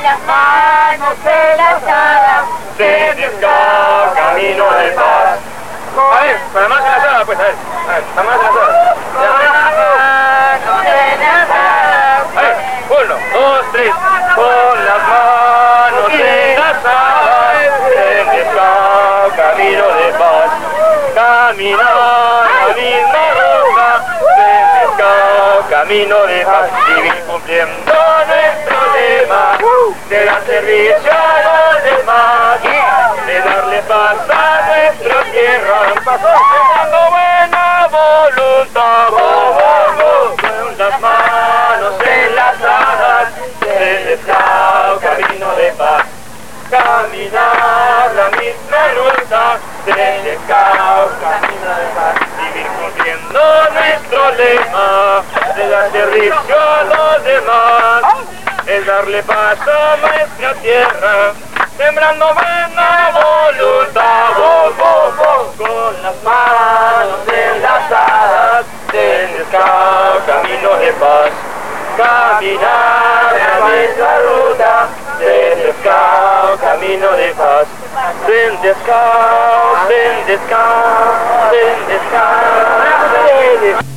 las manos enlazadas, Descao, camino de paz. A ver, con la mano enlazada, pues, a ver, la mano enlazada. A ver, 1, 2, 3, con las manos enlazadas, Descao, camino de paz. Caminar la misma ruta, Descao, camino de paz. Vivir cumpliendo nuestro lema, de dar servicio a los demás, de darle paz a nuestra tierra, dando buena voluntad, con las manos enlazadas, Descao, camino de paz. Caminar la misma ruta, Descao, camino de paz. Vivir cumpliendo nuestro lema, de dar servicio a los demás, es darle paz a nuestra tierra, sembrando buena voluntad, con las manos enlazadas, Descao, camino de paz. Caminar la misma ruta, Descao, camino de paz. Descao, Descao, Descao.